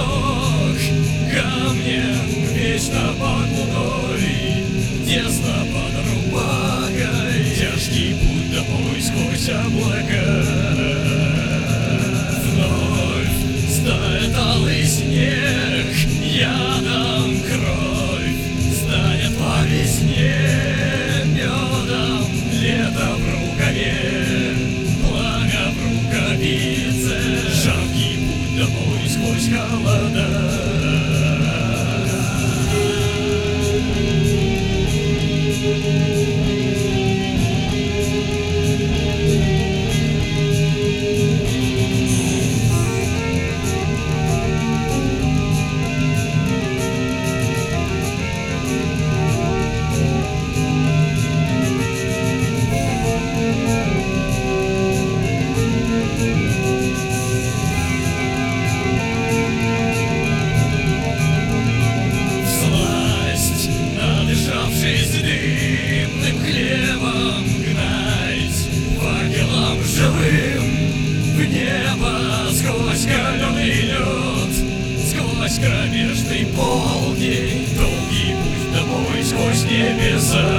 одинок, камнем вечно под луной, тесно под рубахой, тяжкий путь домой сквозь облака. Вновь стает алый снег, ядом кровь станет по весне, медом лето в рукаве, пламя в рукавице, жаркий путь домой сквозь холода. Надышавшись дымным хлебом, гнать факелом живым в небо сквозь каленый лед, сквозь кромешный полдень, долгий путь домой сквозь небеса.